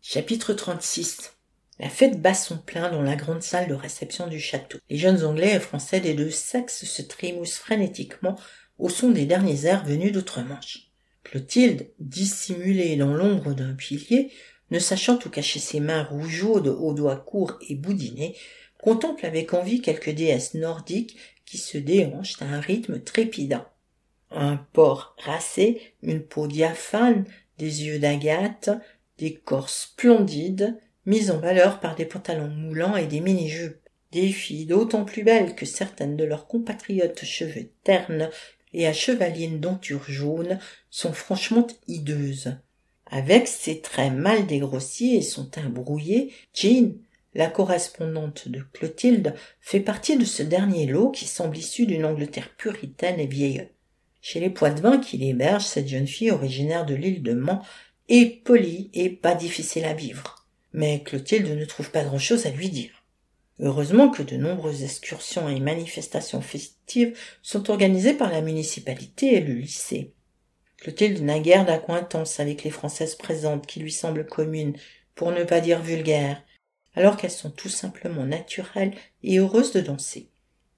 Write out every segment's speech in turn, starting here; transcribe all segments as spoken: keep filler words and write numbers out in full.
Chapitre trente-six. La fête bat son plein dans la grande salle de réception du château. Les jeunes Anglais et Français des deux sexes se trémoussent frénétiquement au son des derniers airs venus d'outre-Manche. Clotilde, dissimulée dans l'ombre d'un pilier, ne sachant où cacher ses mains rougeaudes aux doigts courts et boudinés, contemple avec envie quelques déesses nordiques qui se déhanchent à un rythme trépidant. Un porc racé, une peau diaphane, des yeux d'agate, des corps splendides, mis en valeur par des pantalons moulants et des mini-jupes. Des filles d'autant plus belles que certaines de leurs compatriotes cheveux ternes et à chevaline denture jaune sont franchement hideuses. Avec ses traits mal dégrossis et son teint brouillé, Jean, la correspondante de Clotilde, fait partie de ce dernier lot qui semble issu d'une Angleterre puritaine et vieille. Chez les Poitevins qui l'hébergent, cette jeune fille originaire de l'île de Man est polie et pas difficile à vivre. Mais Clotilde ne trouve pas grand-chose à lui dire. Heureusement que de nombreuses excursions et manifestations festives sont organisées par la municipalité et le lycée. Clotilde n'a guère d'acquaintance avec les Françaises présentes qui lui semblent communes, pour ne pas dire vulgaires, alors qu'elles sont tout simplement naturelles et heureuses de danser.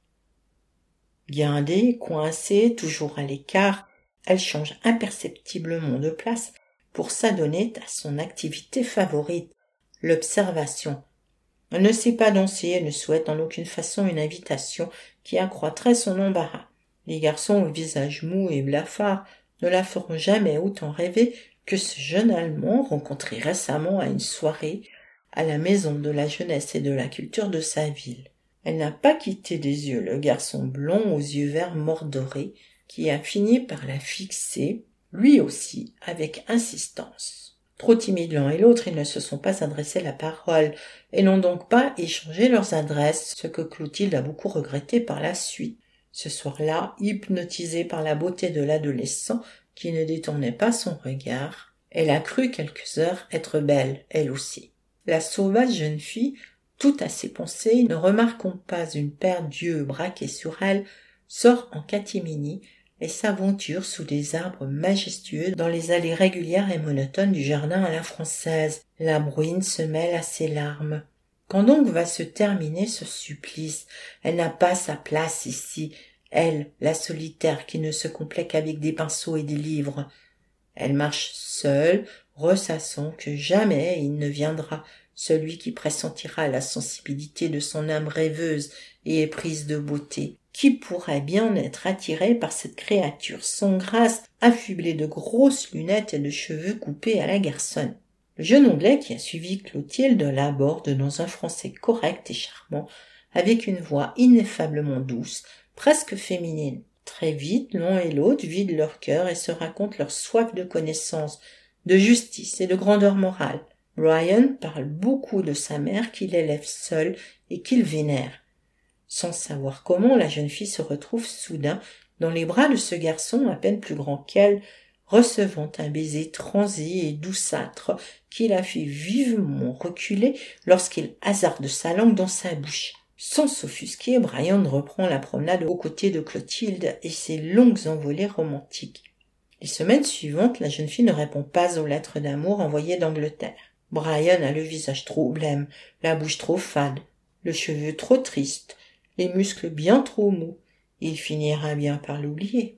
Guindée, coincée, toujours à l'écart, elle change imperceptiblement de place pour s'adonner à son activité favorite, l'observation. Elle ne sait pas danser et ne souhaite en aucune façon une invitation qui accroîtrait son embarras. Les garçons au visage mou et blafard ne la feront jamais autant rêver que ce jeune Allemand rencontré récemment à une soirée à la maison de la jeunesse et de la culture de sa ville. Elle n'a pas quitté des yeux le garçon blond aux yeux verts mordorés qui a fini par la fixer, lui aussi, avec insistance. Trop timides l'un et l'autre, ils ne se sont pas adressé la parole et n'ont donc pas échangé leurs adresses, ce que Clotilde a beaucoup regretté par la suite. Ce soir-là, hypnotisée par la beauté de l'adolescent qui ne détournait pas son regard, elle a cru quelques heures être belle, elle aussi. La sauvage jeune fille, tout à ses pensées, ne remarquant pas une paire d'yeux braqués sur elle, sort en catimini et s'aventure sous des arbres majestueux dans les allées régulières et monotones du jardin à la française. La bruine se mêle à ses larmes. Quand donc va se terminer ce supplice? Elle n'a pas sa place ici, elle, la solitaire qui ne se complaît qu'avec des pinceaux et des livres. Elle marche seule, ressassant que jamais il ne viendra, celui qui pressentira la sensibilité de son âme rêveuse et éprise de beauté. Qui pourrait bien être attiré par cette créature sans grâce, affublée de grosses lunettes et de cheveux coupés à la garçonne? Le jeune Anglais qui a suivi Clotilde l'aborde dans un français correct et charmant, avec une voix ineffablement douce, presque féminine. Très vite, l'un et l'autre vident leur cœur et se racontent leur soif de connaissance, de justice et de grandeur morale. Brian parle beaucoup de sa mère qu'il élève seule et qu'il vénère. Sans savoir comment, la jeune fille se retrouve soudain dans les bras de ce garçon à peine plus grand qu'elle, recevant un baiser transi et douceâtre qui la fait vivement reculer lorsqu'il hasarde sa langue dans sa bouche. Sans s'offusquer, Brian reprend la promenade aux côtés de Clotilde et ses longues envolées romantiques. Les semaines suivantes, la jeune fille ne répond pas aux lettres d'amour envoyées d'Angleterre. Brian a le visage trop blême, la bouche trop fade, le cheveu trop triste, les muscles bien trop mous. Il finira bien par l'oublier.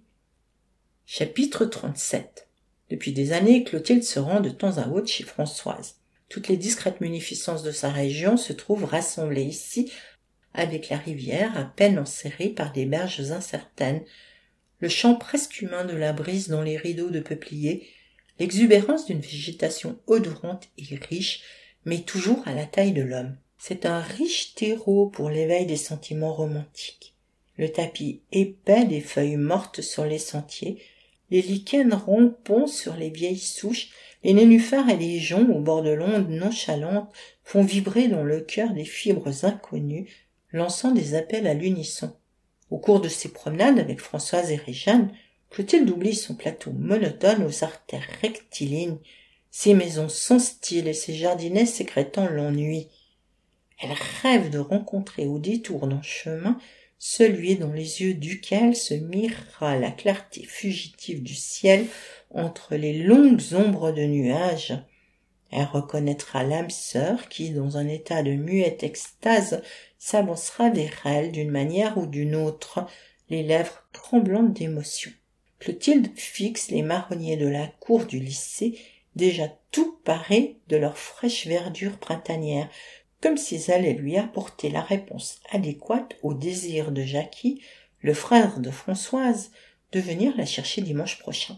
Chapitre trente-sept. Depuis des années, Clotilde se rend de temps à autre chez Françoise. Toutes les discrètes munificences de sa région se trouvent rassemblées ici, avec la rivière à peine enserrée par des berges incertaines, le chant presque humain de la brise dans les rideaux de peupliers, l'exubérance d'une végétation odorante et riche, mais toujours à la taille de l'homme. C'est un riche terreau pour l'éveil des sentiments romantiques. Le tapis épais des feuilles mortes sur les sentiers, les lichens rampants sur les vieilles souches, les nénuphars et les joncs au bord de l'onde nonchalante font vibrer dans le cœur des fibres inconnues, lançant des appels à l'unisson. Au cours de ses promenades avec Françoise et Réjeanne, Clotilde oublie son plateau monotone aux artères rectilignes, ses maisons sans style et ses jardinets sécrétant l'ennui. Elle rêve de rencontrer au détour d'un chemin celui dans les yeux duquel se mirera la clarté fugitive du ciel entre les longues ombres de nuages. Elle reconnaîtra l'âme sœur qui, dans un état de muette extase, s'avancera vers elle d'une manière ou d'une autre, les lèvres tremblantes d'émotion. Clotilde fixe les marronniers de la cour du lycée, déjà tout parés de leur fraîche verdure printanière, comme s'ils allaient lui apporter la réponse adéquate au désir de Jackie, le frère de Françoise, de venir la chercher dimanche prochain.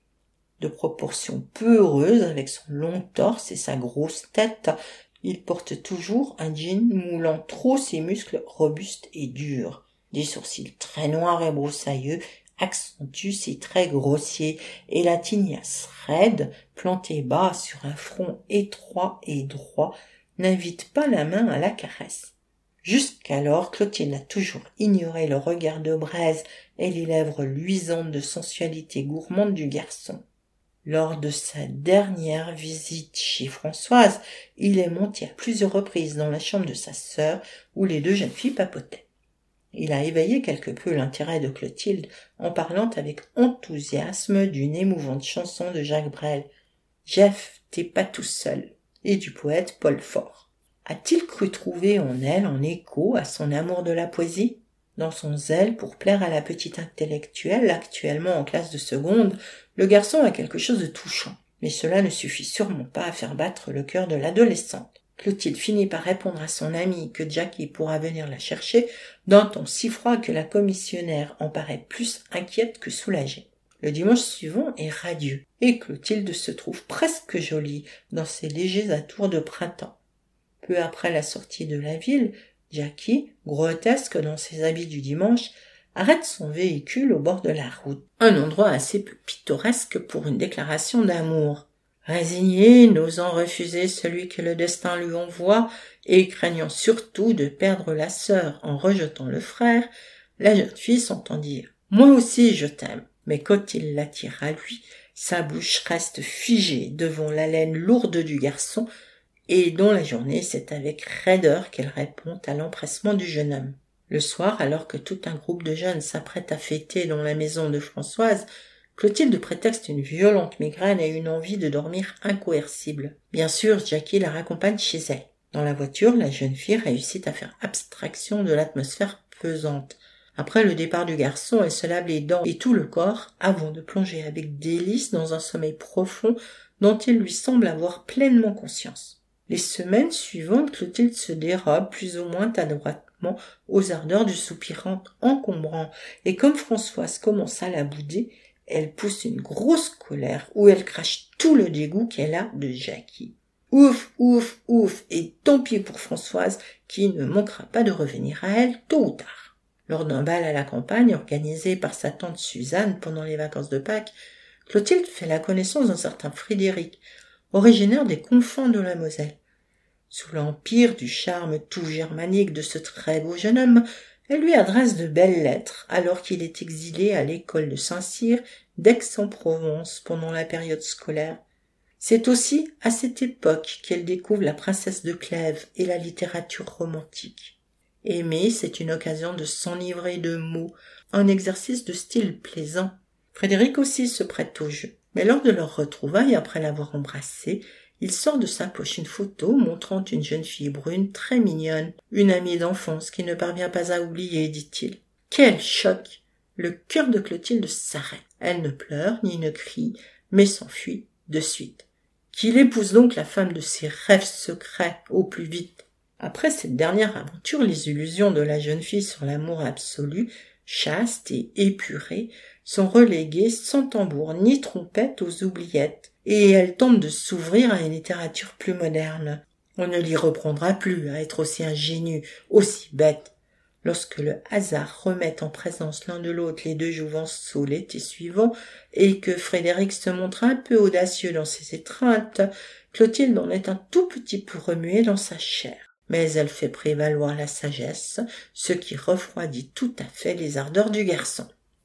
De proportions peu heureuses, avec son long torse et sa grosse tête, il porte toujours un jean moulant trop ses muscles robustes et durs. Des sourcils très noirs et broussailleux accentuent ses traits grossiers, et la tignasse raide, plantée bas sur un front étroit et droit, n'invite pas la main à la caresse. Jusqu'alors, Clotilde a toujours ignoré le regard de braise et les lèvres luisantes de sensualité gourmande du garçon. Lors de sa dernière visite chez Françoise, il est monté à plusieurs reprises dans la chambre de sa sœur où les deux jeunes filles papotaient. Il a éveillé quelque peu l'intérêt de Clotilde en parlant avec enthousiasme d'une émouvante chanson de Jacques Brel, « Jeff, t'es pas tout seul » et du poète Paul Fort. A-t-il cru trouver en elle un écho à son amour de la poésie ? Dans son zèle pour plaire à la petite intellectuelle, actuellement en classe de seconde, le garçon a quelque chose de touchant, mais cela ne suffit sûrement pas à faire battre le cœur de l'adolescente. Clotilde finit par répondre à son amie que Jackie pourra venir la chercher d'un ton si froid que la commissionnaire en paraît plus inquiète que soulagée. Le dimanche suivant est radieux, et Clotilde se trouve presque jolie dans ses légers atours de printemps. Peu après la sortie de la ville, Jackie, grotesque dans ses habits du dimanche, arrête son véhicule au bord de la route, un endroit assez peu pittoresque pour une déclaration d'amour. Résignée, n'osant refuser celui que le destin lui envoie, et craignant surtout de perdre la sœur en rejetant le frère, la jeune fille s'entend dire « Moi aussi je t'aime ». Mais quand il l'attire à lui, sa bouche reste figée devant l'haleine lourde du garçon, et dans la journée, c'est avec raideur qu'elle répond à l'empressement du jeune homme. Le soir, alors que tout un groupe de jeunes s'apprête à fêter dans la maison de Françoise, Clotilde prétexte une violente migraine et une envie de dormir incoercible. Bien sûr, Jackie la raccompagne chez elle. Dans la voiture, la jeune fille réussit à faire abstraction de l'atmosphère pesante. Après le départ du garçon, elle se lave les dents et tout le corps avant de plonger avec délice dans un sommeil profond dont il lui semble avoir pleinement conscience. Les semaines suivantes, Clotilde se dérobe plus ou moins adroitement aux ardeurs du soupirant encombrant, et comme Françoise commence à la bouder, elle pousse une grosse colère où elle crache tout le dégoût qu'elle a de Jackie. Ouf, ouf, ouf, et tant pis pour Françoise qui ne manquera pas de revenir à elle tôt ou tard. Lors d'un bal à la campagne organisé par sa tante Suzanne pendant les vacances de Pâques, Clotilde fait la connaissance d'un certain Frédéric, originaire des confins de la Moselle. Sous l'empire du charme tout germanique de ce très beau jeune homme, elle lui adresse de belles lettres alors qu'il est exilé à l'école de Saint-Cyr d'Aix-en-Provence pendant la période scolaire. C'est aussi à cette époque qu'elle découvre la princesse de Clèves et la littérature romantique. Aimer, c'est une occasion de s'enivrer de mots, un exercice de style plaisant. Frédéric aussi se prête au jeu, mais lors de leur retrouvaille après l'avoir embrassée, il sort de sa poche une photo montrant une jeune fille brune très mignonne, une amie d'enfance qui ne parvient pas à oublier, dit-il. Quel choc! Le cœur de Clotilde s'arrête. Elle ne pleure ni ne crie, mais s'enfuit de suite. Qu'il épouse donc la femme de ses rêves secrets au plus vite. Après cette dernière aventure, les illusions de la jeune fille sur l'amour absolu, chaste et épurée, sont reléguées sans tambour ni trompette aux oubliettes, et elle tente de s'ouvrir à une littérature plus moderne. On ne l'y reprendra plus à être aussi ingénu, aussi bête. Lorsque le hasard remet en présence l'un de l'autre les deux Jouvenceaux l'été suivant, et que Frédéric se montre un peu audacieux dans ses étreintes, Clotilde en est un tout petit peu remuée dans sa chair. Mais elle fait prévaloir la sagesse, ce qui refroidit tout à fait les ardeurs du garçon.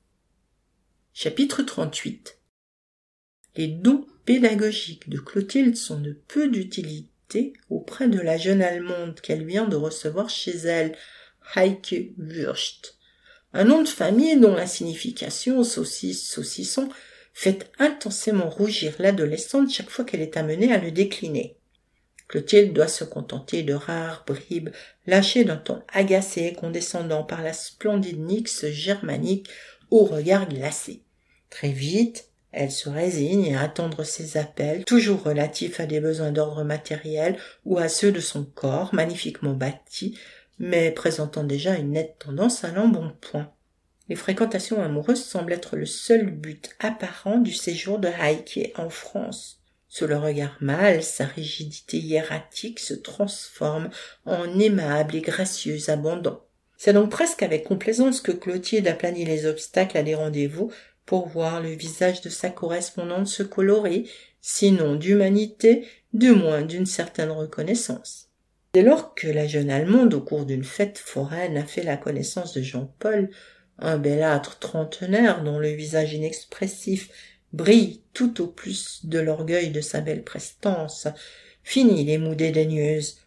Chapitre trente-huit. Les dons pédagogiques de Clotilde sont de peu d'utilité auprès de la jeune Allemande qu'elle vient de recevoir chez elle, Heike Wurst, un nom de famille dont la signification saucisse saucisson fait intensément rougir l'adolescente chaque fois qu'elle est amenée à le décliner. Clotilde doit se contenter de rares bribes lâchées d'un ton agacé et condescendant par la splendide Nyx germanique au regard glacé. Très vite, elle se résigne à attendre ses appels, toujours relatifs à des besoins d'ordre matériel ou à ceux de son corps, magnifiquement bâti, mais présentant déjà une nette tendance à l'embonpoint. Les fréquentations amoureuses semblent être le seul but apparent du séjour de Heike en France. Sous le regard mâle, sa rigidité hiératique se transforme en aimable et gracieux abandon. C'est donc presque avec complaisance que Clotilde aplanit les obstacles à des rendez-vous pour voir le visage de sa correspondante se colorer, sinon d'humanité, du moins d'une certaine reconnaissance. Dès lors que la jeune Allemande, au cours d'une fête foraine, a fait la connaissance de Jean-Paul, un belâtre trentenaire dont le visage inexpressif brille tout au plus de l'orgueil de sa belle prestance, finit les mots dédaigneuses.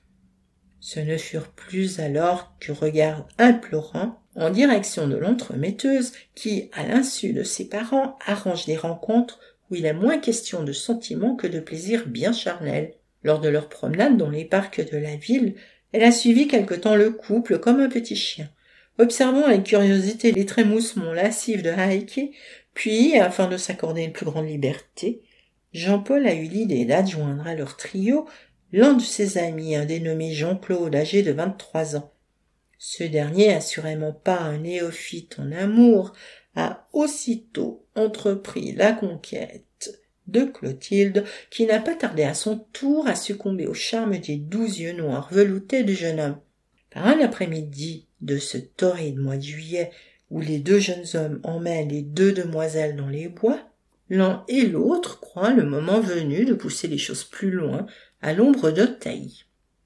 Ce ne furent plus alors que regards implorants en direction de l'entremetteuse qui, à l'insu de ses parents, arrange des rencontres où il est moins question de sentiments que de plaisirs bien charnels. Lors de leur promenade dans les parcs de la ville, elle a suivi quelque temps le couple comme un petit chien, observant avec curiosité les trémoussements lascifs de Heike, puis, afin de s'accorder une plus grande liberté, Jean-Paul a eu l'idée d'adjoindre à leur trio l'un de ses amis, un dénommé Jean-Claude, âgé de vingt-trois ans. Ce dernier, assurément pas un néophyte en amour, a aussitôt entrepris la conquête de Clotilde, qui n'a pas tardé à son tour à succomber au charme des doux yeux noirs veloutés du jeune homme. Par un après-midi de ce torride mois de juillet, où les deux jeunes hommes emmènent les deux demoiselles dans les bois, l'un et l'autre croient le moment venu de pousser les choses plus loin, à l'ombre d'un taillis.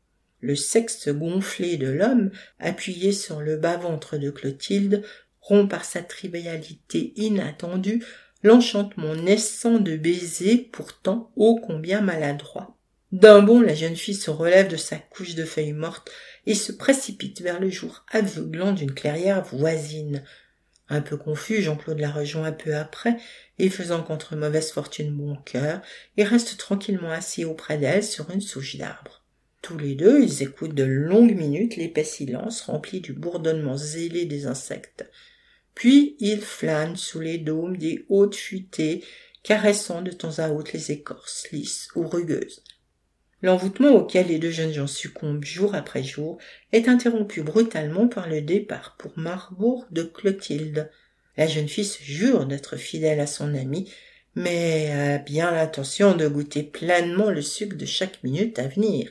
Le sexe gonflé de l'homme, appuyé sur le bas-ventre de Clotilde, rompt par sa trivialité inattendue l'enchantement naissant de baisers pourtant ô combien maladroits. D'un bond, la jeune fille se relève de sa couche de feuilles mortes et se précipite vers le jour aveuglant d'une clairière voisine. Un peu confus, Jean-Claude la rejoint un peu après, et faisant contre mauvaise fortune bon cœur, il reste tranquillement assis auprès d'elle sur une souche d'arbre. Tous les deux, ils écoutent de longues minutes l'épais silence rempli du bourdonnement zélé des insectes. Puis ils flânent sous les dômes des hautes futaies, caressant de temps à autre les écorces lisses ou rugueuses. L'envoûtement auquel les deux jeunes gens succombent jour après jour est interrompu brutalement par le départ pour Marbourg de Clotilde. La jeune fille se jure d'être fidèle à son ami, mais a bien l'intention de goûter pleinement le suc de chaque minute à venir.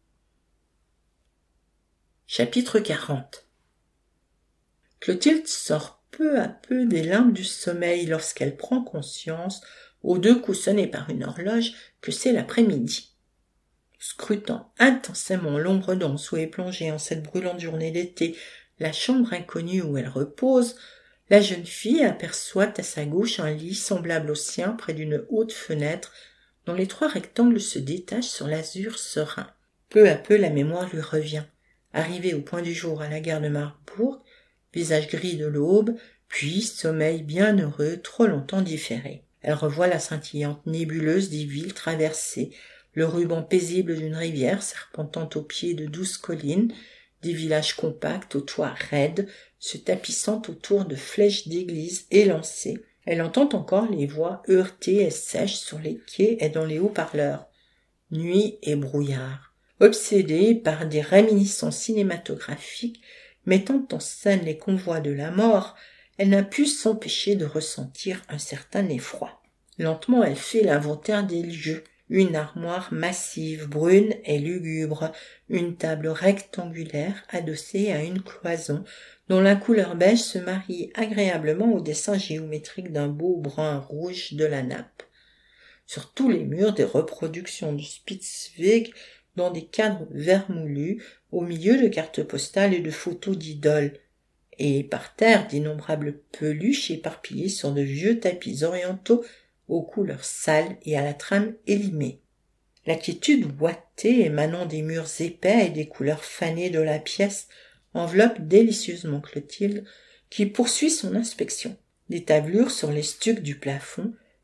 Chapitre quarante. Clotilde sort peu à peu des limbes du sommeil lorsqu'elle prend conscience, aux deux coups sonnés par une horloge, que c'est l'après-midi. Scrutant intensément l'ombre dense où est plongée en cette brûlante journée d'été la chambre inconnue où elle repose, la jeune fille aperçoit à sa gauche un lit semblable au sien près d'une haute fenêtre dont les trois rectangles se détachent sur l'azur serein. Peu à peu la mémoire lui revient. Arrivée au point du jour à la gare de Marbourg, visage gris de l'aube, puis sommeil bienheureux trop longtemps différé. Elle revoit la scintillante nébuleuse des villes traversées, le ruban paisible d'une rivière serpentant au pied de douces collines, des villages compacts aux toits raides, se tapissant autour de flèches d'églises élancées. Elle entend encore les voix heurtées et sèches sur les quais et dans les haut-parleurs. Nuit et brouillard. Obsédée par des réminiscences cinématographiques mettant en scène les convois de la mort, elle n'a pu s'empêcher de ressentir un certain effroi. Lentement, elle fait l'inventaire des lieux. Une armoire massive, brune et lugubre, une table rectangulaire adossée à une cloison, dont la couleur beige se marie agréablement au dessin géométrique d'un beau brun rouge de la nappe. Sur tous les murs, des reproductions du Spitzweg dans des cadres vermoulus, au milieu de cartes postales et de photos d'idoles, et par terre d'innombrables peluches éparpillées sur de vieux tapis orientaux aux couleurs sales et à la trame élimée. La quiétude ouatée émanant des murs épais et des couleurs fanées de la pièce enveloppe délicieusement Clotilde, qui poursuit son inspection. Des tablures sur les stucs du plafond,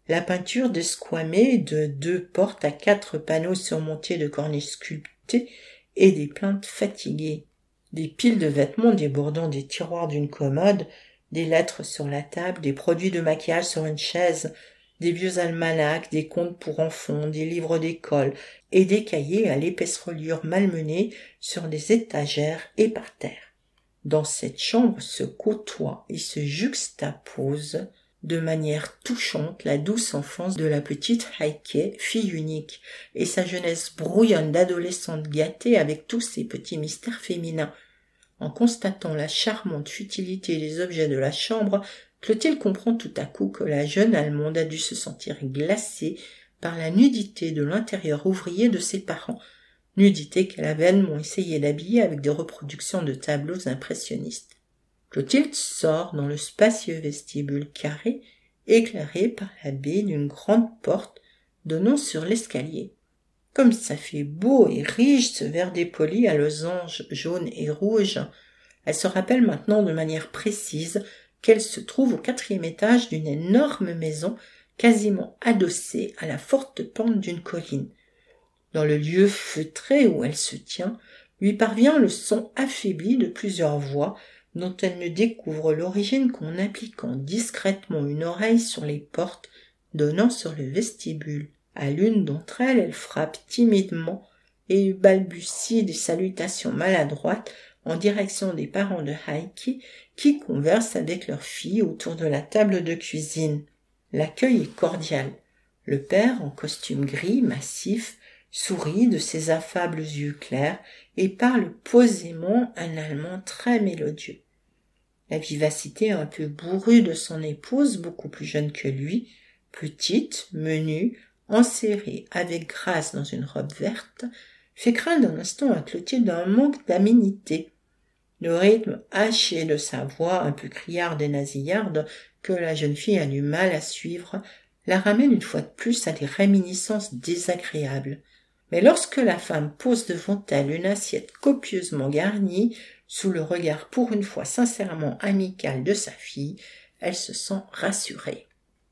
La peinture desquamée de deux portes à quatre panneaux surmontés de corniches sculptées et des plaintes fatiguées. Des piles de vêtements débordant des tiroirs d'une commode, des lettres sur la table, des produits de maquillage sur une chaise, des vieux almanachs, des contes pour enfants, des livres d'école et des cahiers à l'épaisse reliure malmenée sur des étagères et par terre. Dans cette chambre se côtoie et se juxtapose de manière touchante la douce enfance de la petite Heike, fille unique, et sa jeunesse brouillonne d'adolescente gâtée avec tous ses petits mystères féminins. En constatant la charmante futilité des objets de la chambre, Clotilde comprend tout à coup que la jeune Allemande a dû se sentir glacée par la nudité de l'intérieur ouvrier de ses parents, nudité qu'elle a vainement essayé d'habiller avec des reproductions de tableaux impressionnistes. Clotilde sort dans le spacieux vestibule carré, éclairé par la baie d'une grande porte donnant sur l'escalier. Comme ça fait beau et riche ce verre dépoli à losanges jaunes et rouges, elle se rappelle maintenant de manière précise qu'elle se trouve au quatrième étage d'une énorme maison quasiment adossée à la forte pente d'une colline. Dans le lieu feutré où elle se tient, lui parvient le son affaibli de plusieurs voix dont elle ne découvre l'origine qu'en appliquant discrètement une oreille sur les portes donnant sur le vestibule. À l'une d'entre elles, elle frappe timidement et balbutie des salutations maladroites en direction des parents de Heike qui conversent avec leur fille autour de la table de cuisine. L'accueil est cordial. Le père, en costume gris massif, sourit de ses affables yeux clairs et parle posément un allemand très mélodieux. La vivacité un peu bourrue de son épouse, beaucoup plus jeune que lui, petite, menue, enserrée avec grâce dans une robe verte, fait craindre un instant à Clotilde un manque d'aménité. Le rythme haché de sa voix, un peu criarde et nasillarde, que la jeune fille a du mal à suivre, la ramène une fois de plus à des réminiscences désagréables. Mais lorsque la femme pose devant elle une assiette copieusement garnie, sous le regard pour une fois sincèrement amical de sa fille, elle se sent rassurée.